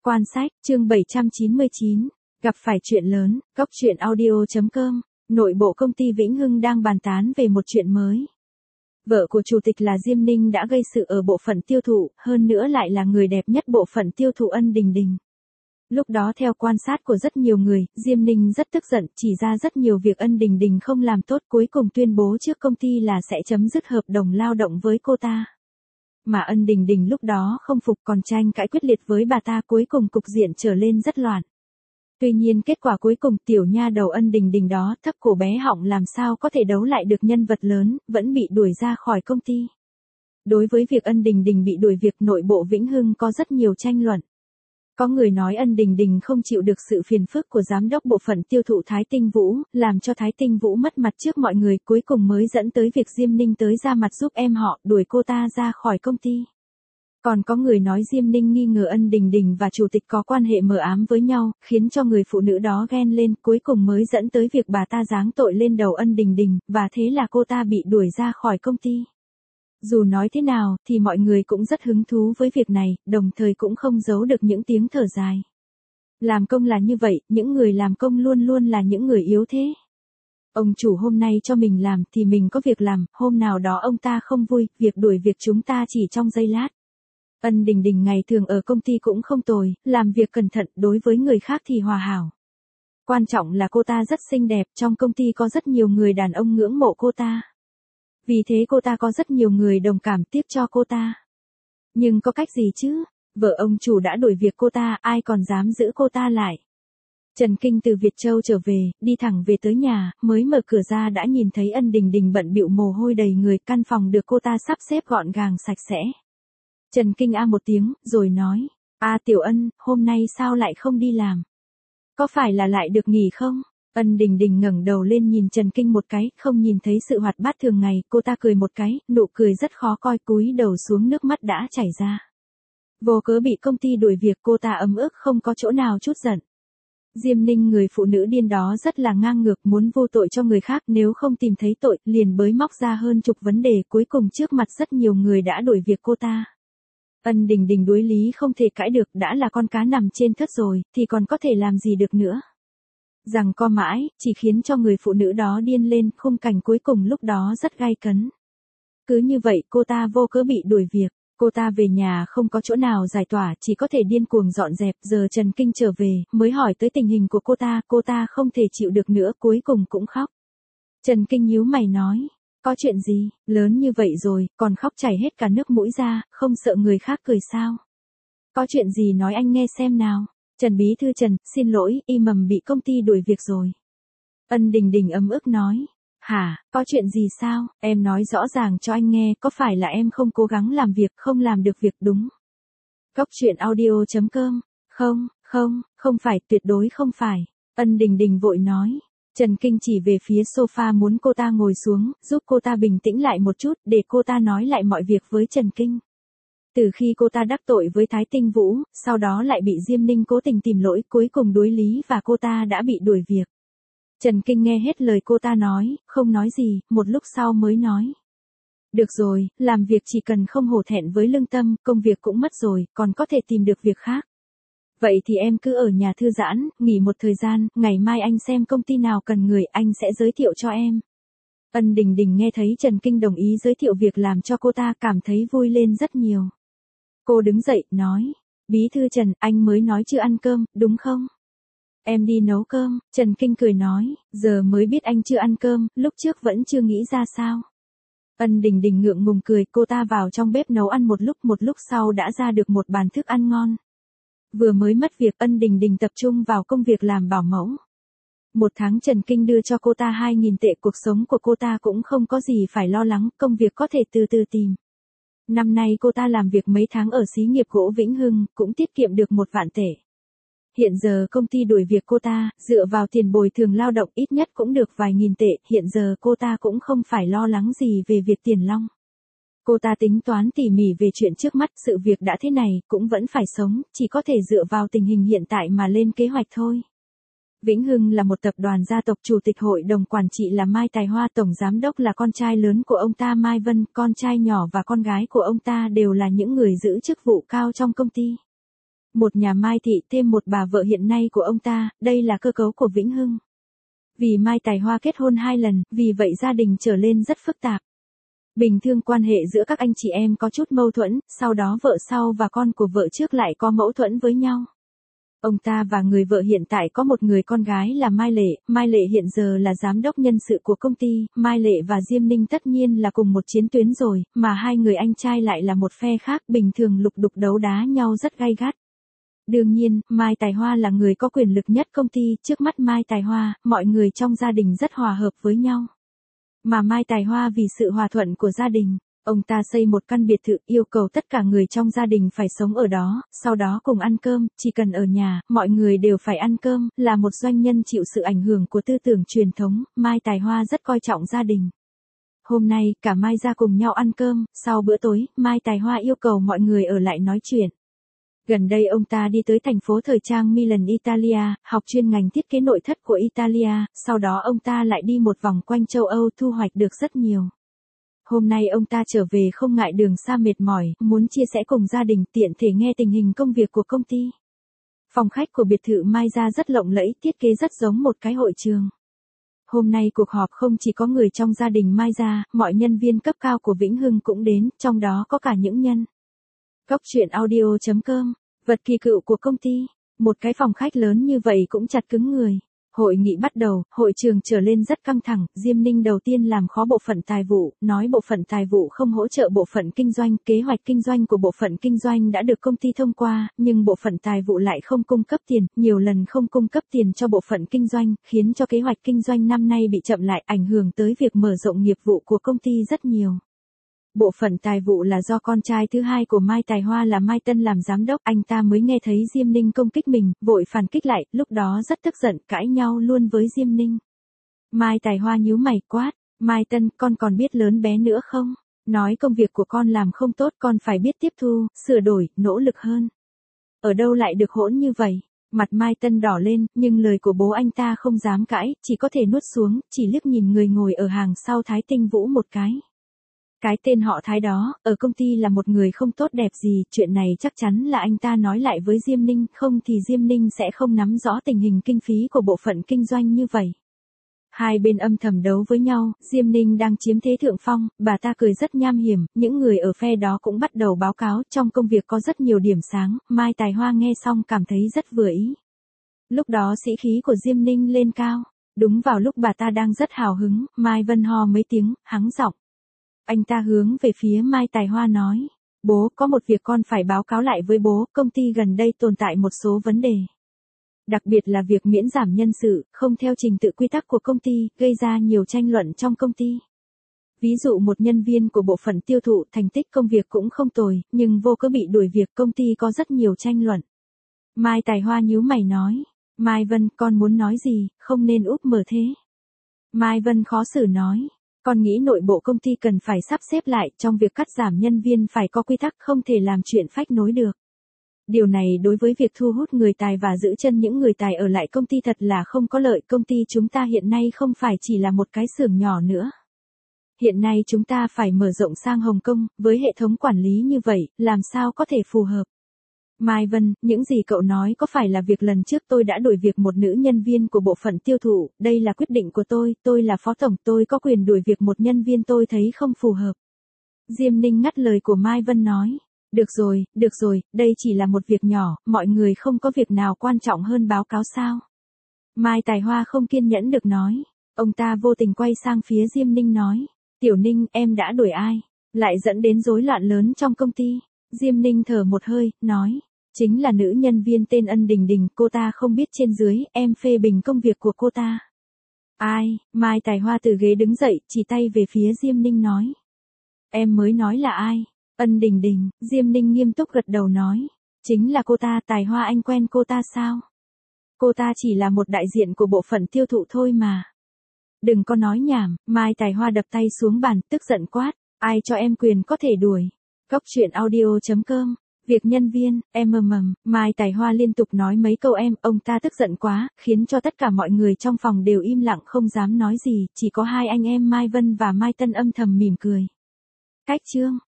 Quan sách, chương 799, gặp phải chuyện lớn, góc truyện audio.com, nội bộ công ty Vĩnh Hưng đang bàn tán về một chuyện mới. Vợ của chủ tịch là Diêm Ninh đã gây sự ở bộ phận tiêu thụ, hơn nữa lại là người đẹp nhất bộ phận tiêu thụ Ân Đình Đình. Lúc đó theo quan sát của rất nhiều người, Diêm Ninh rất tức giận, chỉ ra rất nhiều việc Ân Đình Đình không làm tốt, cuối cùng tuyên bố trước công ty là sẽ chấm dứt hợp đồng lao động với cô ta. Mà Ân Đình Đình lúc đó không phục, còn tranh cãi quyết liệt với bà ta, cuối cùng cục diện trở lên rất loạn. Tuy nhiên kết quả cuối cùng tiểu nha đầu Ân Đình Đình đó thấp cổ bé họng làm sao có thể đấu lại được nhân vật lớn, vẫn bị đuổi ra khỏi công ty. Đối với việc Ân Đình Đình bị đuổi việc, nội bộ Vĩnh Hưng có rất nhiều tranh luận. Có người nói Ân Đình Đình không chịu được sự phiền phức của giám đốc bộ phận tiêu thụ Thái Tinh Vũ, làm cho Thái Tinh Vũ mất mặt trước mọi người, cuối cùng mới dẫn tới việc Diêm Ninh tới ra mặt giúp em họ, đuổi cô ta ra khỏi công ty. Còn có người nói Diêm Ninh nghi ngờ Ân Đình Đình và chủ tịch có quan hệ mờ ám với nhau, khiến cho người phụ nữ đó ghen lên, cuối cùng mới dẫn tới việc bà ta giáng tội lên đầu Ân Đình Đình, và thế là cô ta bị đuổi ra khỏi công ty. Dù nói thế nào, thì mọi người cũng rất hứng thú với việc này, đồng thời cũng không giấu được những tiếng thở dài. Làm công là như vậy, những người làm công luôn luôn là những người yếu thế. Ông chủ hôm nay cho mình làm thì mình có việc làm, hôm nào đó ông ta không vui, việc đuổi việc chúng ta chỉ trong giây lát. Ân Đình Đình ngày thường ở công ty cũng không tồi, làm việc cẩn thận, đối với người khác thì hòa hảo. Quan trọng là cô ta rất xinh đẹp, trong công ty có rất nhiều người đàn ông ngưỡng mộ cô ta. Vì thế cô ta có rất nhiều người đồng cảm tiếp cho cô ta. Nhưng có cách gì chứ? Vợ ông chủ đã đuổi việc cô ta, ai còn dám giữ cô ta lại? Trần Kinh từ Việt Châu trở về, đi thẳng về tới nhà, mới mở cửa ra đã nhìn thấy Ân Đình Đình bận bịu mồ hôi đầy người, căn phòng được cô ta sắp xếp gọn gàng sạch sẽ. Trần Kinh a một tiếng, rồi nói, Tiểu Ân, hôm nay sao lại không đi làm? Có phải là lại được nghỉ không? Ân Đình Đình ngẩng đầu lên nhìn Trần Kinh một cái, không nhìn thấy sự hoạt bát thường ngày, cô ta cười một cái, nụ cười rất khó coi, cúi đầu xuống nước mắt đã chảy ra. Vô cớ bị công ty đuổi việc, cô ta ấm ức không có chỗ nào chút giận. Diêm Ninh người phụ nữ điên đó rất là ngang ngược, muốn vô tội cho người khác, nếu không tìm thấy tội, liền bới móc ra hơn chục vấn đề, cuối cùng trước mặt rất nhiều người đã đuổi việc cô ta. Ân Đình Đình đối lý không thể cãi được, đã là con cá nằm trên thớt rồi, thì còn có thể làm gì được nữa. Rằng co mãi, chỉ khiến cho người phụ nữ đó điên lên, khung cảnh cuối cùng lúc đó rất gay cấn. Cứ như vậy cô ta vô cớ bị đuổi việc, cô ta về nhà không có chỗ nào giải tỏa, chỉ có thể điên cuồng dọn dẹp, giờ Trần Kinh trở về, mới hỏi tới tình hình của cô ta không thể chịu được nữa, cuối cùng cũng khóc. Trần Kinh nhíu mày nói, có chuyện gì, lớn như vậy rồi, còn khóc chảy hết cả nước mũi ra, không sợ người khác cười sao? Có chuyện gì nói anh nghe xem nào. Trần Bí Thư Trần, xin lỗi, Y Mầm bị công ty đuổi việc rồi. Ân Đình Đình ấm ức nói, hả, có chuyện gì sao, em nói rõ ràng cho anh nghe, có phải là em không cố gắng làm việc, không làm được việc đúng? Góc truyện audio.com, không phải, tuyệt đối không phải. Ân Đình Đình vội nói. Trần Kinh chỉ về phía sofa muốn cô ta ngồi xuống, giúp cô ta bình tĩnh lại một chút, để cô ta nói lại mọi việc với Trần Kinh. Từ khi cô ta đắc tội với Thái Tinh Vũ, sau đó lại bị Diêm Ninh cố tình tìm lỗi, cuối cùng đối lý và cô ta đã bị đuổi việc. Trần Kinh nghe hết lời cô ta nói, không nói gì, một lúc sau mới nói. Được rồi, làm việc chỉ cần không hổ thẹn với lương tâm, công việc cũng mất rồi, còn có thể tìm được việc khác. Vậy thì em cứ ở nhà thư giãn, nghỉ một thời gian, ngày mai anh xem công ty nào cần người, anh sẽ giới thiệu cho em. Ân Đình Đình nghe thấy Trần Kinh đồng ý giới thiệu việc làm cho cô ta, cảm thấy vui lên rất nhiều. Cô đứng dậy, nói, Bí Thư Trần, anh mới nói chưa ăn cơm, đúng không? Em đi nấu cơm, Trần Kinh cười nói, giờ mới biết anh chưa ăn cơm, lúc trước vẫn chưa nghĩ ra sao. Ân Đình Đình ngượng ngùng cười, cô ta vào trong bếp nấu ăn một lúc sau đã ra được một bàn thức ăn ngon. Vừa mới mất việc, Ân Đình Đình tập trung vào công việc làm bảo mẫu. Một tháng Trần Kinh đưa cho cô ta 2.000 tệ, cuộc sống của cô ta cũng không có gì phải lo lắng, công việc có thể từ từ tìm. Năm nay cô ta làm việc mấy tháng ở xí nghiệp gỗ Vĩnh Hưng, cũng tiết kiệm được 1 vạn tệ. Hiện giờ công ty đuổi việc cô ta, dựa vào tiền bồi thường lao động ít nhất cũng được vài nghìn tệ, hiện giờ cô ta cũng không phải lo lắng gì về việc tiền long. Cô ta tính toán tỉ mỉ về chuyện trước mắt, sự việc đã thế này, cũng vẫn phải sống, chỉ có thể dựa vào tình hình hiện tại mà lên kế hoạch thôi. Vĩnh Hưng là một tập đoàn gia tộc, chủ tịch hội đồng quản trị là Mai Tài Hoa, tổng giám đốc là con trai lớn của ông ta Mai Vân, con trai nhỏ và con gái của ông ta đều là những người giữ chức vụ cao trong công ty. Một nhà Mai Thị thêm một bà vợ hiện nay của ông ta, đây là cơ cấu của Vĩnh Hưng. Vì Mai Tài Hoa kết hôn 2 lần, vì vậy gia đình trở lên rất phức tạp. Bình thường quan hệ giữa các anh chị em có chút mâu thuẫn, sau đó vợ sau và con của vợ trước lại có mâu thuẫn với nhau. Ông ta và người vợ hiện tại có một người con gái là Mai Lệ hiện giờ là giám đốc nhân sự của công ty, Mai Lệ và Diêm Ninh tất nhiên là cùng một chiến tuyến rồi, mà hai người anh trai lại là một phe khác, bình thường lục đục đấu đá nhau rất gay gắt. Đương nhiên, Mai Tài Hoa là người có quyền lực nhất công ty, trước mắt Mai Tài Hoa, mọi người trong gia đình rất hòa hợp với nhau. Mà Mai Tài Hoa vì sự hòa thuận của gia đình, ông ta xây một căn biệt thự, yêu cầu tất cả người trong gia đình phải sống ở đó, sau đó cùng ăn cơm, chỉ cần ở nhà, mọi người đều phải ăn cơm, là một doanh nhân chịu sự ảnh hưởng của tư tưởng truyền thống, Mai Tài Hoa rất coi trọng gia đình. Hôm nay, cả Mai ra cùng nhau ăn cơm, sau bữa tối, Mai Tài Hoa yêu cầu mọi người ở lại nói chuyện. Gần đây ông ta đi tới thành phố thời trang Milan Italia, học chuyên ngành thiết kế nội thất của Italia, sau đó ông ta lại đi một vòng quanh châu Âu thu hoạch được rất nhiều. Hôm nay ông ta trở về không ngại đường xa mệt mỏi, muốn chia sẻ cùng gia đình tiện thể nghe tình hình công việc của công ty. Phòng khách của biệt thự Mai Gia rất lộng lẫy, thiết kế rất giống một cái hội trường. Hôm nay cuộc họp không chỉ có người trong gia đình Mai Gia, mọi nhân viên cấp cao của Vĩnh Hưng cũng đến, trong đó có cả những nhân. Cốc truyện audio.com, vật kỳ cựu của công ty, một cái phòng khách lớn như vậy cũng chặt cứng người. Hội nghị bắt đầu, hội trường trở lên rất căng thẳng, Diêm Ninh đầu tiên làm khó bộ phận tài vụ, nói bộ phận tài vụ không hỗ trợ bộ phận kinh doanh, kế hoạch kinh doanh của bộ phận kinh doanh đã được công ty thông qua, nhưng bộ phận tài vụ lại không cung cấp tiền, nhiều lần không cung cấp tiền cho bộ phận kinh doanh, khiến cho kế hoạch kinh doanh năm nay bị chậm lại, ảnh hưởng tới việc mở rộng nghiệp vụ của công ty rất nhiều. Bộ phận tài vụ là do con trai thứ hai của Mai Tài Hoa là Mai Tân làm giám đốc, anh ta mới nghe thấy Diêm Ninh công kích mình, vội phản kích lại, lúc đó rất tức giận, cãi nhau luôn với Diêm Ninh. Mai Tài Hoa nhíu mày quát, Mai Tân, con còn biết lớn bé nữa không? Nói công việc của con làm không tốt, con phải biết tiếp thu, sửa đổi, nỗ lực hơn. Ở đâu lại được hỗn như vậy? Mặt Mai Tân đỏ lên, nhưng lời của bố anh ta không dám cãi, chỉ có thể nuốt xuống, chỉ liếc nhìn người ngồi ở hàng sau Thái Tinh Vũ một cái. Cái tên họ Thái đó, ở công ty là một người không tốt đẹp gì, chuyện này chắc chắn là anh ta nói lại với Diêm Ninh, không thì Diêm Ninh sẽ không nắm rõ tình hình kinh phí của bộ phận kinh doanh như vậy. Hai bên âm thầm đấu với nhau, Diêm Ninh đang chiếm thế thượng phong, bà ta cười rất nham hiểm, những người ở phe đó cũng bắt đầu báo cáo, trong công việc có rất nhiều điểm sáng, Mai Tài Hoa nghe xong cảm thấy rất vừa ý. Lúc đó sĩ khí của Diêm Ninh lên cao, đúng vào lúc bà ta đang rất hào hứng, Mai Vân ho mấy tiếng, hắng giọng. Anh ta hướng về phía Mai Tài Hoa nói, bố có một việc con phải báo cáo lại với bố, công ty gần đây tồn tại một số vấn đề. Đặc biệt là việc miễn giảm nhân sự, không theo trình tự quy tắc của công ty, gây ra nhiều tranh luận trong công ty. Ví dụ một nhân viên của bộ phận tiêu thụ thành tích công việc cũng không tồi, nhưng vô cớ bị đuổi việc, công ty có rất nhiều tranh luận. Mai Tài Hoa nhíu mày nói, Mai Vân, con muốn nói gì, không nên úp mở thế. Mai Vân khó xử nói, con nghĩ nội bộ công ty cần phải sắp xếp lại, trong việc cắt giảm nhân viên phải có quy tắc, không thể làm chuyện phách nối được. Điều này đối với việc thu hút người tài và giữ chân những người tài ở lại công ty thật là không có lợi, công ty chúng ta hiện nay không phải chỉ là một cái xưởng nhỏ nữa. Hiện nay chúng ta phải mở rộng sang Hồng Kông, với hệ thống quản lý như vậy, làm sao có thể phù hợp. Mai Vân, những gì cậu nói có phải là việc lần trước tôi đã đuổi việc một nữ nhân viên của bộ phận tiêu thụ, đây là quyết định của tôi là phó tổng, tôi có quyền đuổi việc một nhân viên tôi thấy không phù hợp. Diêm Ninh ngắt lời của Mai Vân nói, được rồi, đây chỉ là một việc nhỏ, mọi người không có việc nào quan trọng hơn báo cáo sao. Mai Tài Hoa không kiên nhẫn được nói, ông ta vô tình quay sang phía Diêm Ninh nói, Tiểu Ninh, em đã đuổi ai, lại dẫn đến rối loạn lớn trong công ty. Diêm Ninh thở một hơi, nói, chính là nữ nhân viên tên Ân Đình Đình, cô ta không biết trên dưới, em phê bình công việc của cô ta. Ai? Mai Tài Hoa từ ghế đứng dậy, chỉ tay về phía Diêm Ninh nói. Em mới nói là ai? Ân Đình Đình, Diêm Ninh nghiêm túc gật đầu nói, chính là cô ta. Tài Hoa, anh quen cô ta sao? Cô ta chỉ là một đại diện của bộ phận tiêu thụ thôi mà. Đừng có nói nhảm. Mai Tài Hoa đập tay xuống bàn, tức giận quát, ai cho em quyền có thể đuổi. Cốc truyện audio.com, việc nhân viên, Mai Tài Hoa liên tục nói mấy câu ông ta tức giận quá, khiến cho tất cả mọi người trong phòng đều im lặng không dám nói gì, chỉ có hai anh em Mai Vân và Mai Tân âm thầm mỉm cười. Cách chương